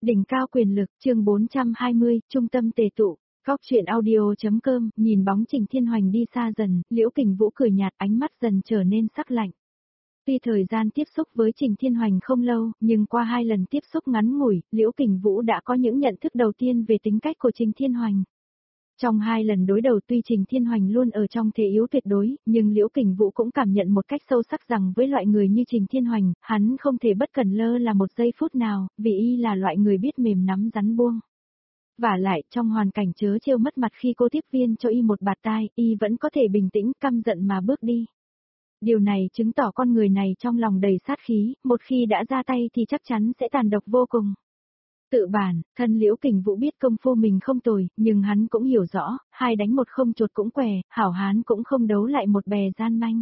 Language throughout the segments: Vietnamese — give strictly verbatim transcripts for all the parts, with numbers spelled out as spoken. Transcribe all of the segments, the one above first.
Đỉnh cao quyền lực, chương bốn trăm hai mươi, trung tâm tề tụ, góc truyện audio.com, nhìn bóng Trình Thiên Hoành đi xa dần, Liễu Kình Vũ cười nhạt, ánh mắt dần trở nên sắc lạnh. Tuy thời gian tiếp xúc với Trình Thiên Hoành không lâu, nhưng qua hai lần tiếp xúc ngắn ngủi, Liễu Kình Vũ đã có những nhận thức đầu tiên về tính cách của Trình Thiên Hoành. Trong hai lần đối đầu tuy Trình Thiên Hoành luôn ở trong thế yếu tuyệt đối, nhưng Liễu Kình Vũ cũng cảm nhận một cách sâu sắc rằng với loại người như Trình Thiên Hoành, hắn không thể bất cần lơ là một giây phút nào, vì y là loại người biết mềm nắm rắn buông. Vả lại, trong hoàn cảnh trớ trêu mất mặt khi cô tiếp viên cho y một bạt tai, y vẫn có thể bình tĩnh, căm giận mà bước đi. Điều này chứng tỏ con người này trong lòng đầy sát khí, một khi đã ra tay thì chắc chắn sẽ tàn độc vô cùng. Tự bản, thân Liễu Kình Vũ biết công phu mình không tồi, nhưng hắn cũng hiểu rõ, hai đánh một không chột cũng què, hảo hán cũng không đấu lại một bè gian manh.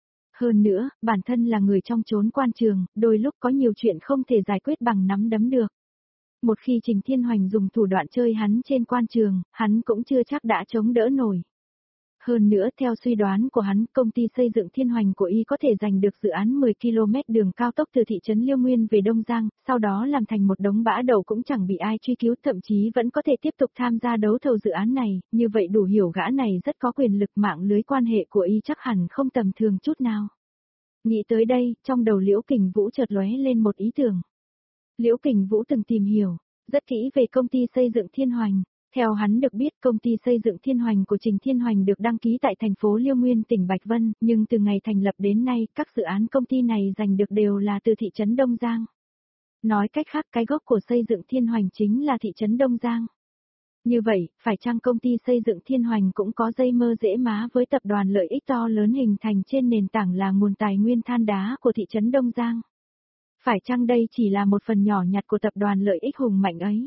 Hơn nữa, bản thân là người trong chốn quan trường, đôi lúc có nhiều chuyện không thể giải quyết bằng nắm đấm được. Một khi Trình Thiên Hoành dùng thủ đoạn chơi hắn trên quan trường, hắn cũng chưa chắc đã chống đỡ nổi. Hơn nữa, theo suy đoán của hắn, công ty xây dựng Thiên Hoành của y có thể giành được dự án mười ki lô mét đường cao tốc từ thị trấn Liêu Nguyên về Đông Giang, sau đó làm thành một đống bã đậu cũng chẳng bị ai truy cứu, thậm chí vẫn có thể tiếp tục tham gia đấu thầu dự án này, như vậy đủ hiểu gã này rất có quyền lực, mạng lưới quan hệ của y chắc hẳn không tầm thường chút nào. Nghĩ tới đây, trong đầu Liễu Kình Vũ chợt lóe lên một ý tưởng. Liễu Kình Vũ từng tìm hiểu rất kỹ về công ty xây dựng Thiên Hoành. Theo hắn được biết, công ty xây dựng Thiên Hoành của Trình Thiên Hoành được đăng ký tại thành phố Liêu Nguyên, tỉnh Bạch Vân, nhưng từ ngày thành lập đến nay, các dự án công ty này giành được đều là từ thị trấn Đông Giang. Nói cách khác, cái gốc của xây dựng Thiên Hoành chính là thị trấn Đông Giang. Như vậy, phải chăng công ty xây dựng Thiên Hoành cũng có dây mơ rễ má với tập đoàn lợi ích to lớn hình thành trên nền tảng là nguồn tài nguyên than đá của thị trấn Đông Giang? Phải chăng đây chỉ là một phần nhỏ nhặt của tập đoàn lợi ích hùng mạnh ấy?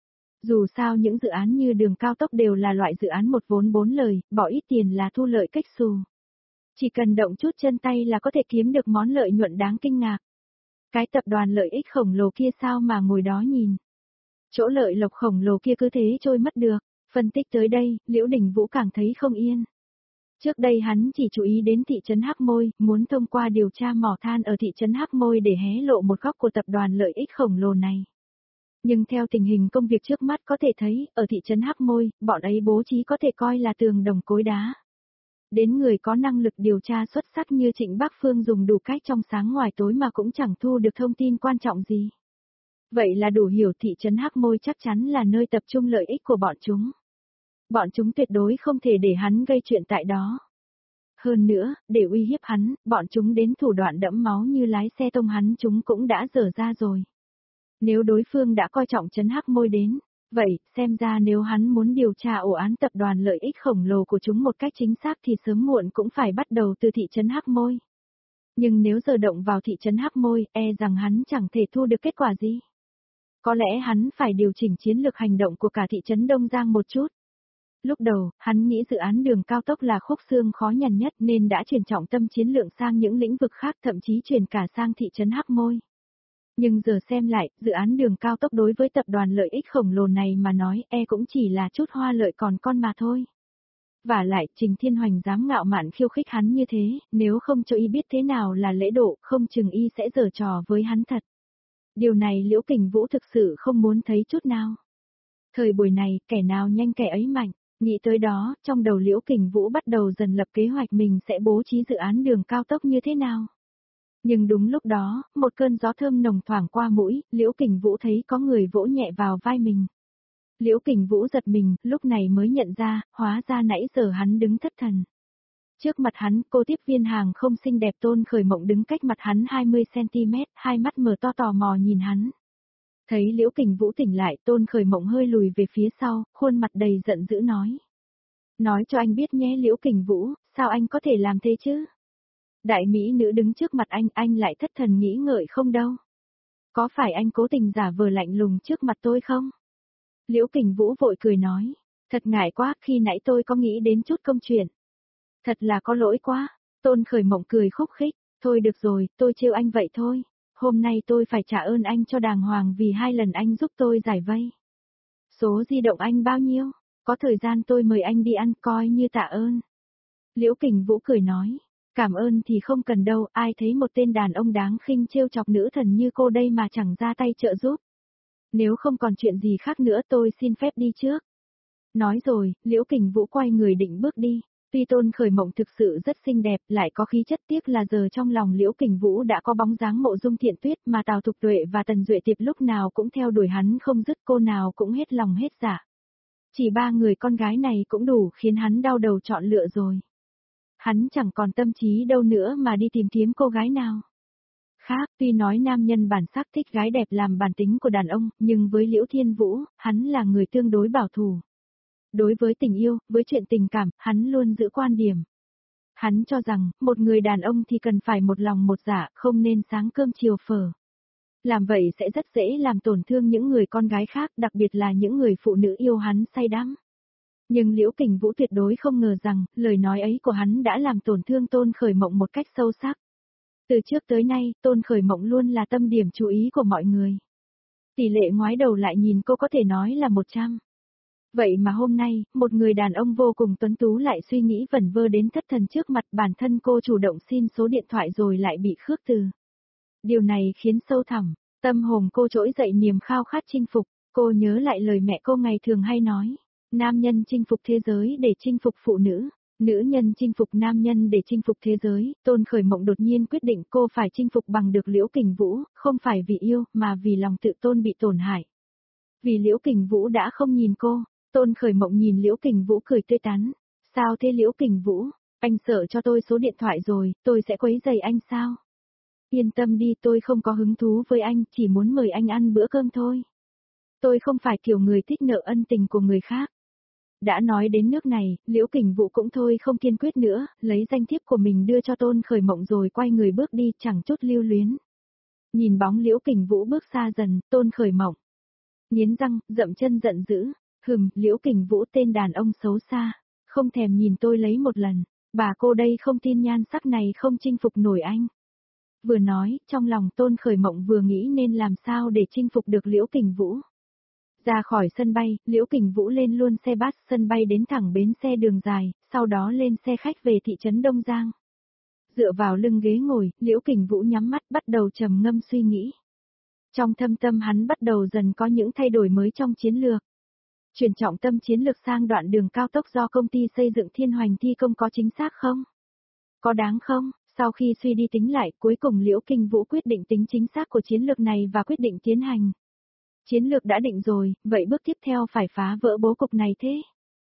Dù sao những dự án như đường cao tốc đều là loại dự án một vốn bốn lời, bỏ ít tiền là thu lợi cách xù. Chỉ cần động chút chân tay là có thể kiếm được món lợi nhuận đáng kinh ngạc. Cái tập đoàn lợi ích khổng lồ kia sao mà ngồi đó nhìn. Chỗ lợi lộc khổng lồ kia cứ thế trôi mất được. Phân tích tới đây, Liễu Đình Vũ càng thấy không yên. Trước đây hắn chỉ chú ý đến thị trấn Hắc Môi, muốn thông qua điều tra mỏ than ở thị trấn Hắc Môi để hé lộ một góc của tập đoàn lợi ích khổng lồ này. Nhưng theo tình hình công việc trước mắt có thể thấy, ở thị trấn Hắc Môi, bọn ấy bố trí có thể coi là tường đồng cối đá. Đến người có năng lực điều tra xuất sắc như Trịnh Bắc Phương dùng đủ cách trong sáng ngoài tối mà cũng chẳng thu được thông tin quan trọng gì. Vậy là đủ hiểu thị trấn Hắc Môi chắc chắn là nơi tập trung lợi ích của bọn chúng. Bọn chúng tuyệt đối không thể để hắn gây chuyện tại đó. Hơn nữa, để uy hiếp hắn, bọn chúng đến thủ đoạn đẫm máu như lái xe tông hắn chúng cũng đã dở ra rồi. Nếu đối phương đã coi trọng trấn Hắc Môi đến, vậy, xem ra nếu hắn muốn điều tra ổ án tập đoàn lợi ích khổng lồ của chúng một cách chính xác thì sớm muộn cũng phải bắt đầu từ thị trấn Hắc Môi. Nhưng nếu giờ động vào thị trấn Hắc Môi, e rằng hắn chẳng thể thu được kết quả gì. Có lẽ hắn phải điều chỉnh chiến lược hành động của cả thị trấn Đông Giang một chút. Lúc đầu, hắn nghĩ dự án đường cao tốc là khúc xương khó nhằn nhất nên đã chuyển trọng tâm chiến lược sang những lĩnh vực khác, thậm chí chuyển cả sang thị trấn Hắc Môi. Nhưng giờ xem lại, dự án đường cao tốc đối với tập đoàn lợi ích khổng lồ này mà nói e cũng chỉ là chút hoa lợi còn con mà thôi. Vả lại, Trình Thiên Hoành dám ngạo mạn khiêu khích hắn như thế, nếu không cho y biết thế nào là lễ độ, không chừng y sẽ giở trò với hắn thật. Điều này Liễu Kình Vũ thực sự không muốn thấy chút nào. Thời buổi này, kẻ nào nhanh kẻ ấy mạnh, nghĩ tới đó, trong đầu Liễu Kình Vũ bắt đầu dần lập kế hoạch mình sẽ bố trí dự án đường cao tốc như thế nào. Nhưng đúng lúc đó, một cơn gió thơm nồng thoảng qua mũi, Liễu Kình Vũ thấy có người vỗ nhẹ vào vai mình. Liễu Kình Vũ giật mình, lúc này mới nhận ra, hóa ra nãy giờ hắn đứng thất thần. Trước mặt hắn, cô tiếp viên hàng không xinh đẹp Tôn Khởi Mộng đứng cách mặt hắn hai mươi xăng ti mét, hai mắt mở to tò mò nhìn hắn. Thấy Liễu Kình Vũ tỉnh lại, Tôn Khởi Mộng hơi lùi về phía sau, khuôn mặt đầy giận dữ nói. Nói cho anh biết nhé Liễu Kình Vũ, sao anh có thể làm thế chứ? Đại mỹ nữ đứng trước mặt anh, anh lại thất thần nghĩ ngợi không đâu. Có phải anh cố tình giả vờ lạnh lùng trước mặt tôi không? Liễu Kình Vũ vội cười nói. Thật ngại quá, khi nãy tôi có nghĩ đến chút công chuyện. Thật là có lỗi quá. Tôn Khởi Mộng cười khúc khích. Thôi được rồi, tôi trêu anh vậy thôi. Hôm nay tôi phải trả ơn anh cho đàng hoàng vì hai lần anh giúp tôi giải vây. Số di động anh bao nhiêu? Có thời gian tôi mời anh đi ăn coi như tạ ơn. Liễu Kình Vũ cười nói. Cảm ơn thì không cần đâu, ai thấy một tên đàn ông đáng khinh trêu chọc nữ thần như cô đây mà chẳng ra tay trợ giúp. Nếu không còn chuyện gì khác nữa tôi xin phép đi trước. Nói rồi, Liễu Kình Vũ quay người định bước đi. Tuy Tôn Khởi Mộng thực sự rất xinh đẹp, lại có khí chất, tiếc là giờ trong lòng Liễu Kình Vũ đã có bóng dáng Mộ Dung Thiện Tuyết, mà Tào Thục Tuệ và Tần Duệ Tiệp lúc nào cũng theo đuổi hắn không dứt, cô nào cũng hết lòng hết dạ. Chỉ ba người con gái này cũng đủ khiến hắn đau đầu chọn lựa rồi. Hắn chẳng còn tâm trí đâu nữa mà đi tìm kiếm cô gái nào khác. Tuy nói nam nhân bản sắc thích gái đẹp làm bản tính của đàn ông, nhưng với Liễu Thiên Vũ, hắn là người tương đối bảo thủ. Đối với tình yêu, với chuyện tình cảm, hắn luôn giữ quan điểm. Hắn cho rằng, một người đàn ông thì cần phải một lòng một dạ, không nên sáng cơm chiều phở. Làm vậy sẽ rất dễ làm tổn thương những người con gái khác, đặc biệt là những người phụ nữ yêu hắn say đắm. Nhưng Liễu Kình Vũ tuyệt đối không ngờ rằng, lời nói ấy của hắn đã làm tổn thương Tôn Khởi Mộng một cách sâu sắc. Từ trước tới nay, Tôn Khởi Mộng luôn là tâm điểm chú ý của mọi người. Tỷ lệ ngoái đầu lại nhìn cô có thể nói là một trăm. Vậy mà hôm nay, một người đàn ông vô cùng tuấn tú lại suy nghĩ vẩn vơ đến thất thần trước mặt bản thân cô, chủ động xin số điện thoại rồi lại bị khước từ. Điều này khiến sâu thẳm, tâm hồn cô trỗi dậy niềm khao khát chinh phục. Cô nhớ lại lời mẹ cô ngày thường hay nói, nam nhân chinh phục thế giới để chinh phục phụ nữ, nữ nhân chinh phục nam nhân để chinh phục thế giới. Tôn Khởi Mộng đột nhiên quyết định cô phải chinh phục bằng được Liễu Kình Vũ, không phải vì yêu, mà vì lòng tự tôn bị tổn hại. Vì Liễu Kình Vũ đã không nhìn cô. Tôn Khởi Mộng nhìn Liễu Kình Vũ cười tươi tắn. Sao thế Liễu Kình Vũ, anh sợ cho tôi số điện thoại rồi, tôi sẽ quấy rầy anh sao? Yên tâm đi, tôi không có hứng thú với anh, chỉ muốn mời anh ăn bữa cơm thôi. Tôi không phải kiểu người thích nợ ân tình của người khác. Đã nói đến nước này, Liễu Kình Vũ cũng thôi không kiên quyết nữa, lấy danh thiếp của mình đưa cho Tôn Khởi Mộng rồi quay người bước đi, chẳng chút lưu luyến. Nhìn bóng Liễu Kình Vũ bước xa dần, Tôn Khởi Mộng nghiến răng, dậm chân giận dữ. Hừm, Liễu Kình Vũ tên đàn ông xấu xa, không thèm nhìn tôi lấy một lần, bà cô đây không tin nhan sắc này không chinh phục nổi anh. Vừa nói, trong lòng Tôn Khởi Mộng vừa nghĩ nên làm sao để chinh phục được Liễu Kình Vũ. Ra khỏi sân bay, Liễu Kình Vũ lên luôn xe bus sân bay đến thẳng bến xe đường dài, sau đó lên xe khách về thị trấn Đông Giang. Dựa vào lưng ghế ngồi, Liễu Kình Vũ nhắm mắt bắt đầu trầm ngâm suy nghĩ. Trong thâm tâm hắn bắt đầu dần có những thay đổi mới trong chiến lược. Chuyển trọng tâm chiến lược sang đoạn đường cao tốc do công ty xây dựng Thiên Hoành thi công có chính xác không? Có đáng không? Sau khi suy đi tính lại, cuối cùng Liễu Kình Vũ quyết định tính chính xác của chiến lược này và quyết định tiến hành. Chiến lược đã định rồi, vậy bước tiếp theo phải phá vỡ bố cục này thế.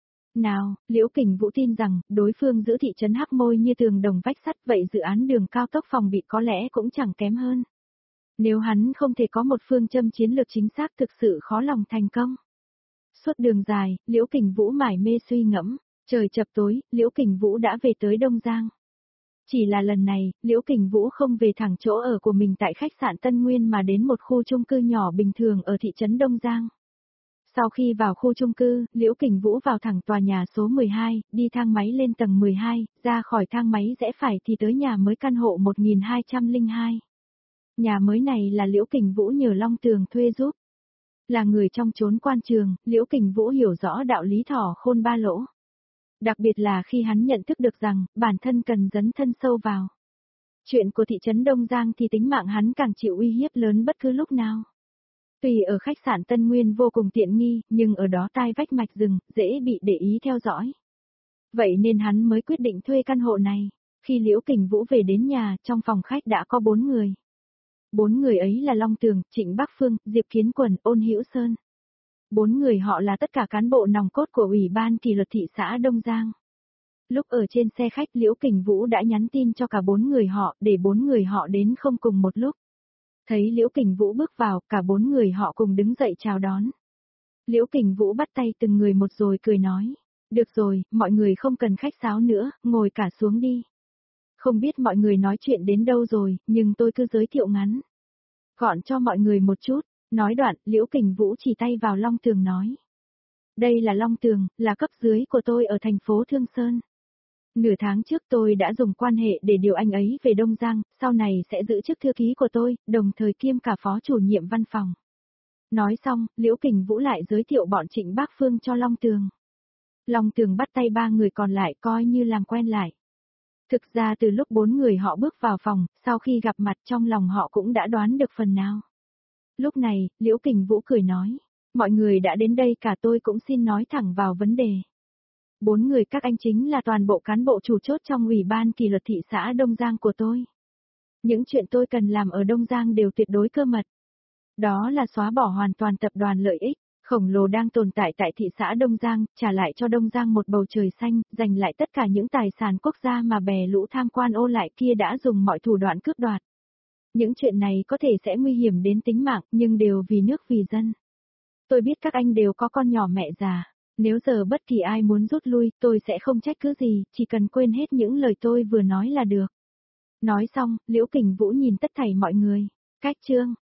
Nào, Liễu Kình Vũ tin rằng, đối phương giữ thị trấn Hắc Môi như tường đồng vách sắt, vậy dự án đường cao tốc phòng bị có lẽ cũng chẳng kém hơn. Nếu hắn không thể có một phương châm chiến lược chính xác thực sự khó lòng thành công. Suốt đường dài, Liễu Kình Vũ mải mê suy ngẫm, trời chập tối, Liễu Kình Vũ đã về tới Đông Giang. Chỉ là lần này, Liễu Kình Vũ không về thẳng chỗ ở của mình tại khách sạn Tân Nguyên mà đến một khu chung cư nhỏ bình thường ở thị trấn Đông Giang. Sau khi vào khu chung cư, Liễu Kình Vũ vào thẳng tòa nhà số mười hai, đi thang máy lên tầng mười hai, ra khỏi thang máy rẽ phải thì tới nhà mới căn hộ một nghìn hai trăm lẻ hai. Nhà mới này là Liễu Kình Vũ nhờ Long Tường thuê giúp. Là người trong chốn quan trường, Liễu Kình Vũ hiểu rõ đạo lý thỏ khôn ba lỗ. Đặc biệt là khi hắn nhận thức được rằng, bản thân cần dấn thân sâu vào. Chuyện của thị trấn Đông Giang thì tính mạng hắn càng chịu uy hiếp lớn bất cứ lúc nào. Tuy ở khách sạn Tân Nguyên vô cùng tiện nghi, nhưng ở đó tai vách mạch rừng, dễ bị để ý theo dõi. Vậy nên hắn mới quyết định thuê căn hộ này. Khi Liễu Kình Vũ về đến nhà, trong phòng khách đã có bốn người. Bốn người ấy là Long Tường, Trịnh Bắc Phương, Diệp Kiến Quần, Ôn Hữu Sơn. Bốn người họ là tất cả cán bộ nòng cốt của Ủy ban kỷ luật thị xã Đông Giang. Lúc ở trên xe khách, Liễu Kình Vũ đã nhắn tin cho cả bốn người họ, để bốn người họ đến không cùng một lúc. Thấy Liễu Kình Vũ bước vào, cả bốn người họ cùng đứng dậy chào đón. Liễu Kình Vũ bắt tay từng người một rồi cười nói, được rồi, mọi người không cần khách sáo nữa, ngồi cả xuống đi. Không biết mọi người nói chuyện đến đâu rồi, nhưng tôi cứ giới thiệu ngắn gọn cho mọi người một chút. Nói đoạn, Liễu Kình Vũ chỉ tay vào Long Tường nói. Đây là Long Tường, là cấp dưới của tôi ở thành phố Thương Sơn. Nửa tháng trước tôi đã dùng quan hệ để điều anh ấy về Đông Giang, sau này sẽ giữ chức thư ký của tôi, đồng thời kiêm cả phó chủ nhiệm văn phòng. Nói xong, Liễu Kình Vũ lại giới thiệu bọn Trịnh Bác Phương cho Long Tường. Long Tường bắt tay ba người còn lại coi như làm quen lại. Thực ra từ lúc bốn người họ bước vào phòng, sau khi gặp mặt trong lòng họ cũng đã đoán được phần nào. Lúc này, Liễu Kình Vũ cười nói, mọi người đã đến đây cả tôi cũng xin nói thẳng vào vấn đề. Bốn người các anh chính là toàn bộ cán bộ chủ chốt trong ủy ban kỷ luật thị xã Đông Giang của tôi. Những chuyện tôi cần làm ở Đông Giang đều tuyệt đối cơ mật. Đó là xóa bỏ hoàn toàn tập đoàn lợi ích khổng lồ đang tồn tại tại thị xã Đông Giang, trả lại cho Đông Giang một bầu trời xanh, giành lại tất cả những tài sản quốc gia mà bè lũ tham quan ô lại kia đã dùng mọi thủ đoạn cướp đoạt. Những chuyện này có thể sẽ nguy hiểm đến tính mạng, nhưng đều vì nước vì dân. Tôi biết các anh đều có con nhỏ mẹ già. Nếu giờ bất kỳ ai muốn rút lui, tôi sẽ không trách cứ gì, chỉ cần quên hết những lời tôi vừa nói là được. Nói xong, Liễu Kình Vũ nhìn tất thảy mọi người. Cách chương.